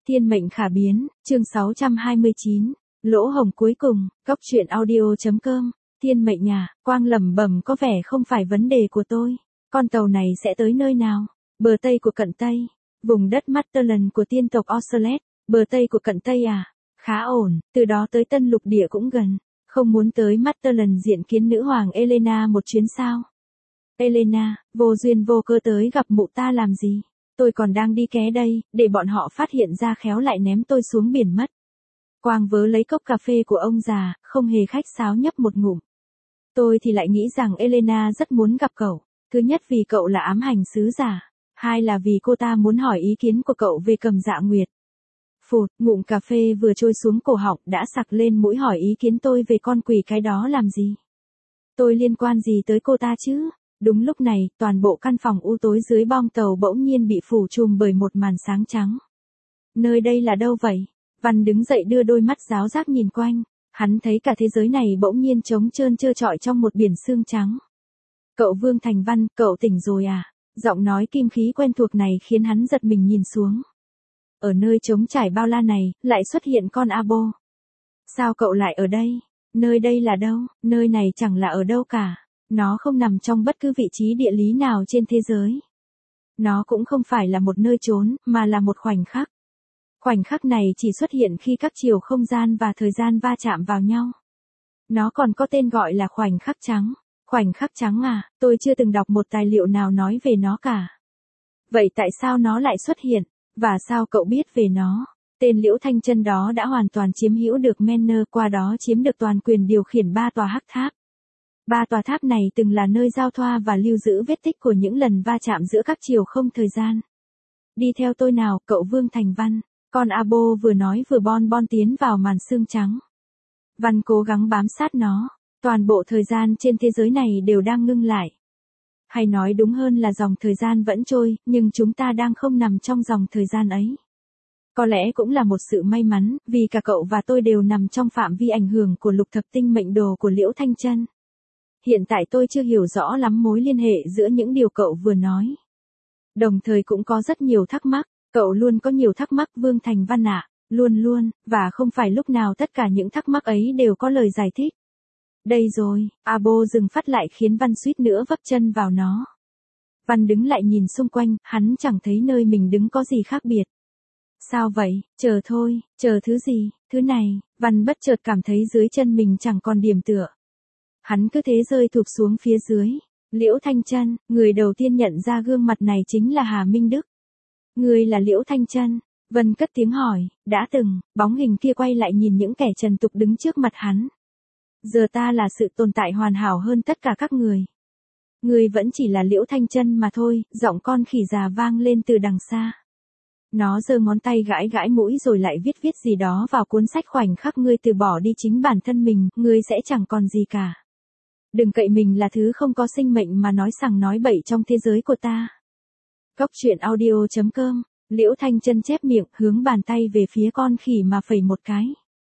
Thiên mệnh khả biến, chương 629, lỗ hổng cuối cùng, góc truyện audio.com, thiên mệnh nhà, Quang lẩm bẩm có vẻ không phải vấn đề của tôi. Con tàu này sẽ tới nơi nào? Bờ Tây của cận Tây, vùng đất Masterland của tiên tộc Ocelot, bờ Tây của cận Tây à? Khá ổn, từ đó tới Tân Lục Địa cũng gần. Không muốn tới Masterland diện kiến nữ hoàng Elena một chuyến sao? Elena, vô duyên vô cơ tới gặp mụ ta làm gì? Tôi còn đang đi ké đây, để bọn họ phát hiện ra khéo lại ném tôi xuống biển mất. Quang vớ lấy cốc cà phê của ông già, không hề khách sáo nhấp một ngụm. Tôi thì lại nghĩ rằng Elena rất muốn gặp cậu. Thứ nhất vì cậu là ám hành sứ giả. Hai là vì cô ta muốn hỏi ý kiến của cậu về Cầm Dạ Nguyệt. Phụt, ngụm cà phê vừa trôi xuống cổ họng đã sặc lên mũi hỏi ý kiến tôi về con quỷ cái đó làm gì. Tôi liên quan gì tới cô ta chứ? Đúng lúc này, toàn bộ căn phòng u tối dưới bong tàu bỗng nhiên bị phủ trùm bởi một màn sáng trắng. Nơi đây là đâu vậy? Văn đứng dậy đưa đôi mắt giáo giác nhìn quanh. Hắn thấy cả thế giới này bỗng nhiên trống trơn trơ trọi trong một biển sương trắng. Cậu Vương Thành Văn, cậu tỉnh rồi à? Giọng nói kim khí quen thuộc này khiến hắn giật mình nhìn xuống. Ở nơi trống trải bao la này, lại xuất hiện con Abo. Sao cậu lại ở đây? Nơi đây là đâu? Nơi này chẳng là ở đâu cả. Nó không nằm trong bất cứ vị trí địa lý nào trên thế giới. Nó cũng không phải là một nơi trốn, mà là một khoảnh khắc. Khoảnh khắc này chỉ xuất hiện khi các chiều không gian và thời gian va chạm vào nhau. Nó còn có tên gọi là khoảnh khắc trắng. Khoảnh khắc trắng à, tôi chưa từng đọc một tài liệu nào nói về nó cả. Vậy tại sao nó lại xuất hiện? Và sao cậu biết về nó? Tên Liễu Thanh Chân đó đã hoàn toàn chiếm hữu được Manor, qua đó chiếm được toàn quyền điều khiển 3 tòa hắc tháp. 3 tòa tháp này từng là nơi giao thoa và lưu giữ vết tích của những lần va chạm giữa các chiều không thời gian. Đi theo tôi nào, cậu Vương Thành Văn. Con Abo vừa nói vừa bon bon tiến vào màn sương trắng. Văn cố gắng bám sát nó. Toàn bộ thời gian trên thế giới này đều đang ngưng lại. Hay nói đúng hơn là dòng thời gian vẫn trôi, nhưng chúng ta đang không nằm trong dòng thời gian ấy. Có lẽ cũng là một sự may mắn, vì cả cậu và tôi đều nằm trong phạm vi ảnh hưởng của lục thập tinh mệnh đồ của Liễu Thanh Chân. Hiện tại tôi chưa hiểu rõ lắm mối liên hệ giữa những điều cậu vừa nói. Đồng thời cũng có rất nhiều thắc mắc, cậu luôn có nhiều thắc mắc Vương Thành Văn ạ, luôn luôn, và không phải lúc nào tất cả những thắc mắc ấy đều có lời giải thích. Đây rồi, Abo dừng phát lại khiến Văn suýt nữa vấp chân vào nó. Văn đứng lại nhìn xung quanh, hắn chẳng thấy nơi mình đứng có gì khác biệt. Sao vậy, chờ thôi, chờ thứ gì, thứ này, Văn bất chợt cảm thấy dưới chân mình chẳng còn điểm tựa. Hắn cứ thế rơi thụp xuống phía dưới. Liễu Thanh Chân, người đầu tiên nhận ra gương mặt này chính là Hà Minh Đức. Người là Liễu Thanh Chân. Vân cất tiếng hỏi, đã từng, bóng hình kia quay lại nhìn những kẻ trần tục đứng trước mặt hắn. Giờ ta là sự tồn tại hoàn hảo hơn tất cả các người. Người vẫn chỉ là Liễu Thanh Chân mà thôi, giọng con khỉ già vang lên từ đằng xa. Nó giơ ngón tay gãi gãi mũi rồi lại viết gì đó vào cuốn sách. Khoảnh khắc ngươi từ bỏ đi chính bản thân mình, ngươi sẽ chẳng còn gì cả. Đừng cậy mình là thứ không có sinh mệnh mà nói sằng nói bậy trong thế giới của ta. Góc truyện audio.com, Liễu Thanh Chân chép miệng, hướng bàn tay về phía con khỉ mà phẩy một cái.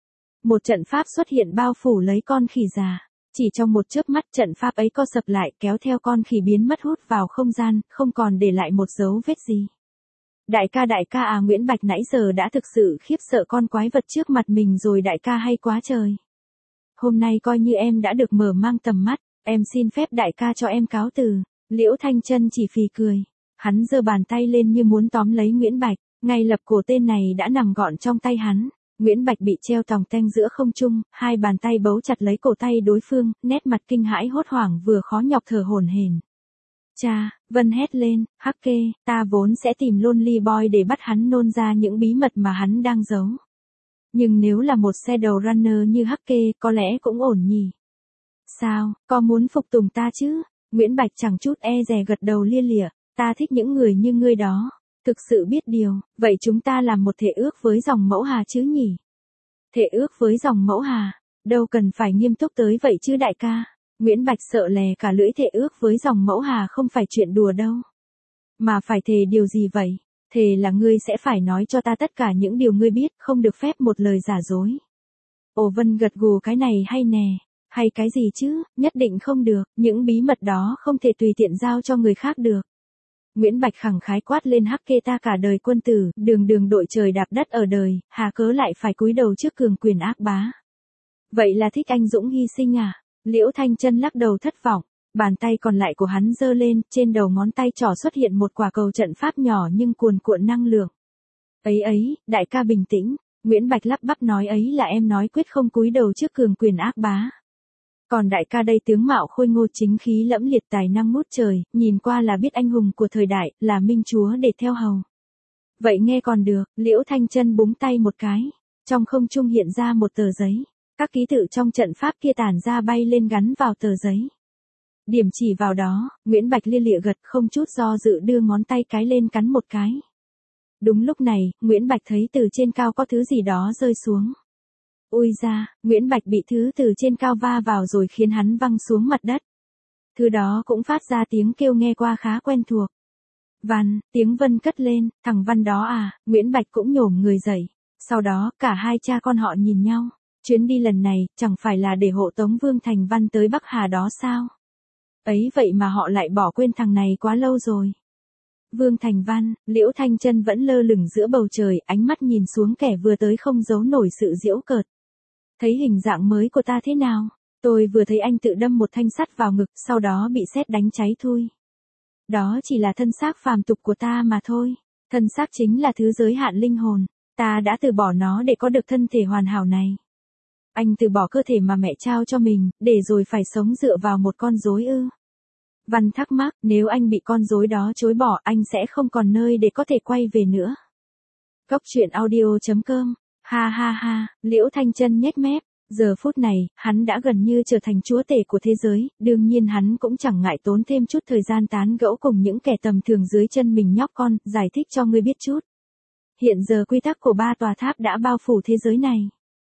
Một trận pháp xuất hiện bao phủ lấy con khỉ già. Chỉ trong một chớp mắt trận pháp ấy co sập lại, kéo theo con khỉ biến mất hút vào không gian, không còn để lại một dấu vết gì. Đại ca à, Nguyễn Bạch nãy giờ đã thực sự khiếp sợ con quái vật trước mặt mình rồi đại ca, hay quá trời. Hôm nay coi như em đã được mở mang tầm mắt, em xin phép đại ca cho em cáo từ. Liễu Thanh Chân chỉ phì cười. Hắn giơ bàn tay lên như muốn tóm lấy Nguyễn Bạch, ngay lập cổ tên này đã nằm gọn trong tay hắn. Nguyễn Bạch bị treo tòng teng giữa không trung, hai bàn tay bấu chặt lấy cổ tay đối phương, nét mặt kinh hãi hốt hoảng vừa khó nhọc thở hổn hển. Cha, Vân hét lên, hắc kê, ta vốn sẽ tìm Lonely Boy để bắt hắn nôn ra những bí mật mà hắn đang giấu. Nhưng nếu là một Shadowrunner như hắc kê, có lẽ cũng ổn nhỉ. Sao, có muốn phục tùng ta chứ? Nguyễn Bạch chẳng chút e dè gật đầu lia lịa, ta thích những người như ngươi đó. Thực sự biết điều, vậy chúng ta làm một thể ước với dòng Mẫu Hà chứ nhỉ? Thể ước với dòng Mẫu Hà, đâu cần phải nghiêm túc tới vậy chứ đại ca. Nguyễn Bạch sợ lè cả lưỡi, thể ước với dòng Mẫu Hà không phải chuyện đùa đâu. Mà phải thề điều gì vậy? Thề là ngươi sẽ phải nói cho ta tất cả những điều ngươi biết, không được phép một lời giả dối. Ồ, Vân gật gù, cái này hay nè. Hay cái gì chứ, nhất định không được, những bí mật đó không thể tùy tiện giao cho người khác được. Nguyễn Bạch khẳng khái quát lên hắc kê ta cả đời quân tử, đường đường đội trời đạp đất ở đời, hà cớ lại phải cúi đầu trước cường quyền ác bá. Vậy là thích anh dũng hy sinh à? Liễu Thanh Chân lắc đầu thất vọng, bàn tay còn lại của hắn giơ lên, trên đầu ngón tay trỏ xuất hiện một quả cầu trận pháp nhỏ nhưng cuồn cuộn năng lượng. Ấy ấy, đại ca bình tĩnh, Nguyễn Bạch lắp bắp nói ấy là em nói quyết không cúi đầu trước cường quyền ác bá. Còn đại ca đây tướng mạo khôi ngô chính khí lẫm liệt tài năng ngút trời, nhìn qua là biết anh hùng của thời đại, là minh chúa để theo hầu. Vậy nghe còn được, Liễu Thanh Chân búng tay một cái, trong không trung hiện ra một tờ giấy, các ký tự trong trận pháp kia tản ra bay lên gắn vào tờ giấy. Điểm chỉ vào đó, Nguyễn Bạch lia lịa gật không chút do dự đưa ngón tay cái lên cắn một cái. Đúng lúc này, Nguyễn Bạch thấy từ trên cao có thứ gì đó rơi xuống. Ui ra, Nguyễn Bạch bị thứ từ trên cao va vào rồi khiến hắn văng xuống mặt đất. Thứ đó cũng phát ra tiếng kêu nghe qua khá quen thuộc. Văn, tiếng Vân cất lên, thằng Văn đó à, Nguyễn Bạch cũng nhổm người dậy. Sau đó, cả hai cha con họ nhìn nhau. Chuyến đi lần này, chẳng phải là để hộ tống Vương Thành Văn tới Bắc Hà đó sao? Ấy vậy mà họ lại bỏ quên thằng này quá lâu rồi. Vương Thành Văn, Liễu Thanh Chân vẫn lơ lửng giữa bầu trời, ánh mắt nhìn xuống kẻ vừa tới không giấu nổi sự giễu cợt. Thấy hình dạng mới của ta thế nào? Tôi vừa thấy anh tự đâm một thanh sắt vào ngực, sau đó bị sét đánh cháy thui. Đó chỉ là thân xác phàm tục của ta mà thôi. Thân xác chính là thứ giới hạn linh hồn. Ta đã từ bỏ nó để có được thân thể hoàn hảo này. Anh từ bỏ cơ thể mà mẹ trao cho mình, để rồi phải sống dựa vào một con rối ư? Văn thắc mắc, nếu anh bị con rối đó chối bỏ, anh sẽ không còn nơi để có thể quay về nữa. Cốc truyện audio.com. Ha ha ha, Liễu Thanh Chân nhếch mép. Giờ phút này, hắn đã gần như trở thành chúa tể của thế giới, đương nhiên hắn cũng chẳng ngại tốn thêm chút thời gian tán gẫu cùng những kẻ tầm thường dưới chân mình nhóc con, giải thích cho ngươi biết chút. Hiện giờ quy tắc của 3 tòa tháp đã bao phủ thế giới này.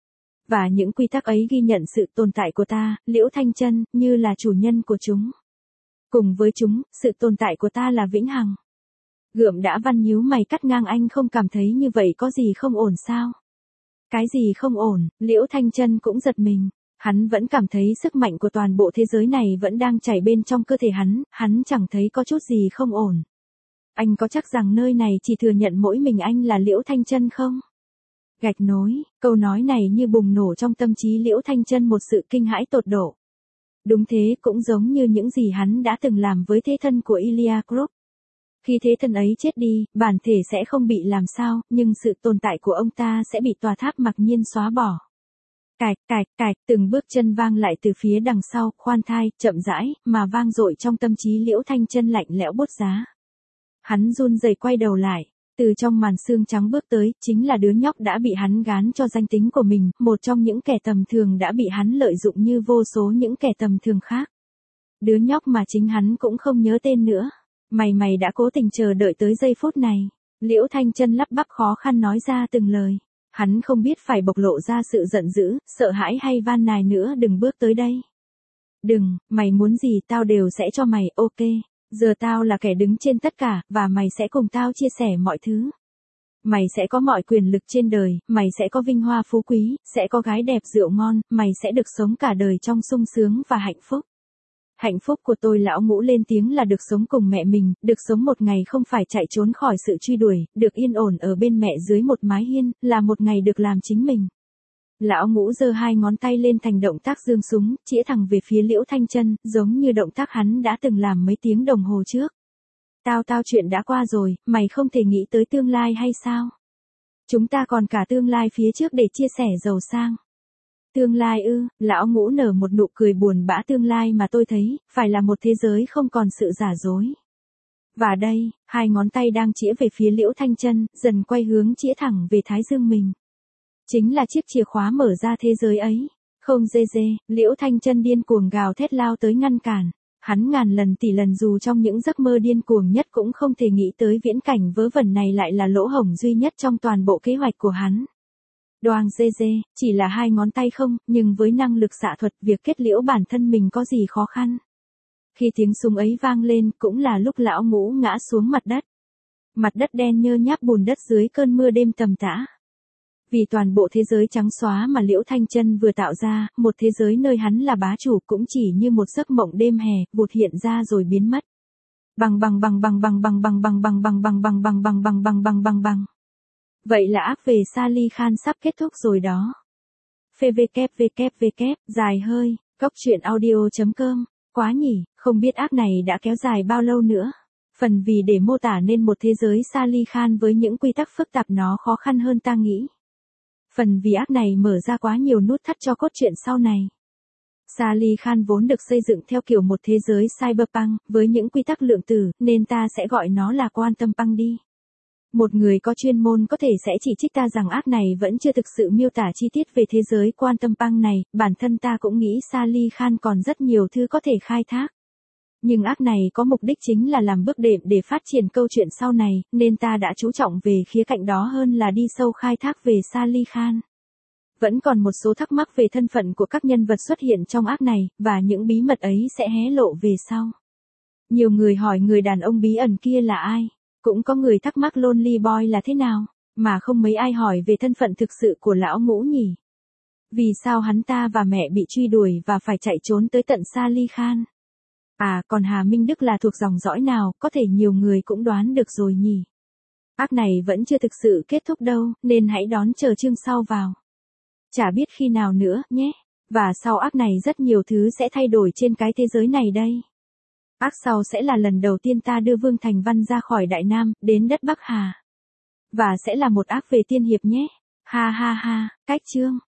Và những quy tắc ấy ghi nhận sự tồn tại của ta, Liễu Thanh Chân, như là chủ nhân của chúng. Cùng với chúng, sự tồn tại của ta là vĩnh hằng. Gượm đã Văn nhíu mày cắt ngang, anh không cảm thấy như vậy có gì không ổn sao? Cái gì không ổn? Liễu Thanh Chân cũng giật mình. Hắn vẫn cảm thấy sức mạnh của toàn bộ thế giới này vẫn đang chảy bên trong cơ thể hắn chẳng thấy có chút gì không ổn. Anh có chắc rằng nơi này chỉ thừa nhận mỗi mình anh là Liễu Thanh Chân không? Gạch nối, câu nói này như bùng nổ trong tâm trí Liễu Thanh Chân một sự kinh hãi tột độ. Đúng thế, cũng giống như những gì hắn đã từng làm với thế thân của Ilya Krupp. Khi thế thân ấy chết đi, bản thể sẽ không bị làm sao, nhưng sự tồn tại của ông ta sẽ bị tòa tháp mặc nhiên xóa bỏ. Cạch, cạch, cạch, từng bước chân vang lại từ phía đằng sau, khoan thai, chậm rãi, mà vang dội trong tâm trí Liễu Thanh Chân lạnh lẽo buốt giá. Hắn run rẩy quay đầu lại, từ trong màn xương trắng bước tới, chính là đứa nhóc đã bị hắn gán cho danh tính của mình, một trong những kẻ tầm thường đã bị hắn lợi dụng như vô số những kẻ tầm thường khác. Đứa nhóc mà chính hắn cũng không nhớ tên nữa. Mày đã cố tình chờ đợi tới giây phút này. Liễu Thanh Chân lắp bắp khó khăn nói ra từng lời. Hắn không biết phải bộc lộ ra sự giận dữ, sợ hãi hay van nài nữa, đừng bước tới đây. Đừng, mày muốn gì tao đều sẽ cho mày, ok. Giờ tao là kẻ đứng trên tất cả, và mày sẽ cùng tao chia sẻ mọi thứ. Mày sẽ có mọi quyền lực trên đời, mày sẽ có vinh hoa phú quý, sẽ có gái đẹp rượu ngon, mày sẽ được sống cả đời trong sung sướng và hạnh phúc. Hạnh phúc của tôi, lão Ngũ lên tiếng, là được sống cùng mẹ mình, được sống một ngày không phải chạy trốn khỏi sự truy đuổi, được yên ổn ở bên mẹ dưới một mái hiên, là một ngày được làm chính mình. Lão Ngũ giơ 2 ngón tay lên thành động tác giương súng, chĩa thẳng về phía Liễu Thanh Chân, giống như động tác hắn đã từng làm mấy tiếng đồng hồ trước. Tao chuyện đã qua rồi, mày không thể nghĩ tới tương lai hay sao? Chúng ta còn cả tương lai phía trước để chia sẻ giàu sang. Tương lai ư? Lão Ngũ nở một nụ cười buồn bã. Tương lai mà tôi thấy, phải là một thế giới không còn sự giả dối. Và đây, 2 ngón tay đang chĩa về phía Liễu Thanh Chân, dần quay hướng chĩa thẳng về thái dương mình. Chính là chiếc chìa khóa mở ra thế giới ấy. Không dê, Liễu Thanh Chân điên cuồng gào thét lao tới ngăn cản. Hắn ngàn lần tỷ lần dù trong những giấc mơ điên cuồng nhất cũng không thể nghĩ tới viễn cảnh vớ vẩn này lại là lỗ hổng duy nhất trong toàn bộ kế hoạch của hắn. Đoàng dê, chỉ là 2 ngón tay không, nhưng với năng lực xạ thuật, việc kết liễu bản thân mình có gì khó khăn. Khi tiếng súng ấy vang lên, cũng là lúc lão Ngũ ngã xuống mặt đất. Mặt đất đen nhơ nháp bùn đất dưới cơn mưa đêm tầm tã. Vì toàn bộ thế giới trắng xóa mà Liễu Thanh Chân vừa tạo ra, một thế giới nơi hắn là bá chủ, cũng chỉ như một giấc mộng đêm hè, vụt hiện ra rồi biến mất. Bằng bằng bằng bằng bằng bằng bằng bằng bằng bằng bằng bằng bằng bằng bằng bằng bằng bằng bằng. Vậy là ác về Salih Khan sắp kết thúc rồi đó. Phvkvkvk, dài hơi, cốc truyện audio.com, quá nhỉ, không biết ác này đã kéo dài bao lâu nữa. Phần vì để mô tả nên một thế giới Salih Khan với những quy tắc phức tạp nó khó khăn hơn ta nghĩ. Phần vì ác này mở ra quá nhiều nút thắt cho cốt truyện sau này. Salih Khan vốn được xây dựng theo kiểu một thế giới cyberpunk, với những quy tắc lượng tử, nên ta sẽ gọi nó là quantum punk đi. Một người có chuyên môn có thể sẽ chỉ trích ta rằng ác này vẫn chưa thực sự miêu tả chi tiết về thế giới quantum punk này, bản thân ta cũng nghĩ Salih Khan còn rất nhiều thứ có thể khai thác. Nhưng ác này có mục đích chính là làm bước đệm để phát triển câu chuyện sau này, nên ta đã chú trọng về khía cạnh đó hơn là đi sâu khai thác về Salih Khan. Vẫn còn một số thắc mắc về thân phận của các nhân vật xuất hiện trong ác này, và những bí mật ấy sẽ hé lộ về sau. Nhiều người hỏi người đàn ông bí ẩn kia là ai, cũng có người thắc mắc Lonely Boy là thế nào, mà không mấy ai hỏi về thân phận thực sự của lão ngũ nhỉ. Vì sao hắn ta và mẹ bị truy đuổi và phải chạy trốn tới tận Salih Khan? À, còn Hà Minh Đức là thuộc dòng dõi nào, có thể nhiều người cũng đoán được rồi nhỉ. Ác này vẫn chưa thực sự kết thúc đâu, nên hãy đón chờ chương sau vào. Chả biết khi nào nữa, nhé. Và sau ác này rất nhiều thứ sẽ thay đổi trên cái thế giới này đây. Ác sau sẽ là lần đầu tiên ta đưa Vương Thành Văn ra khỏi Đại Nam, đến đất Bắc Hà. Và sẽ là một ác về tiên hiệp nhé. Ha ha ha, cách chương.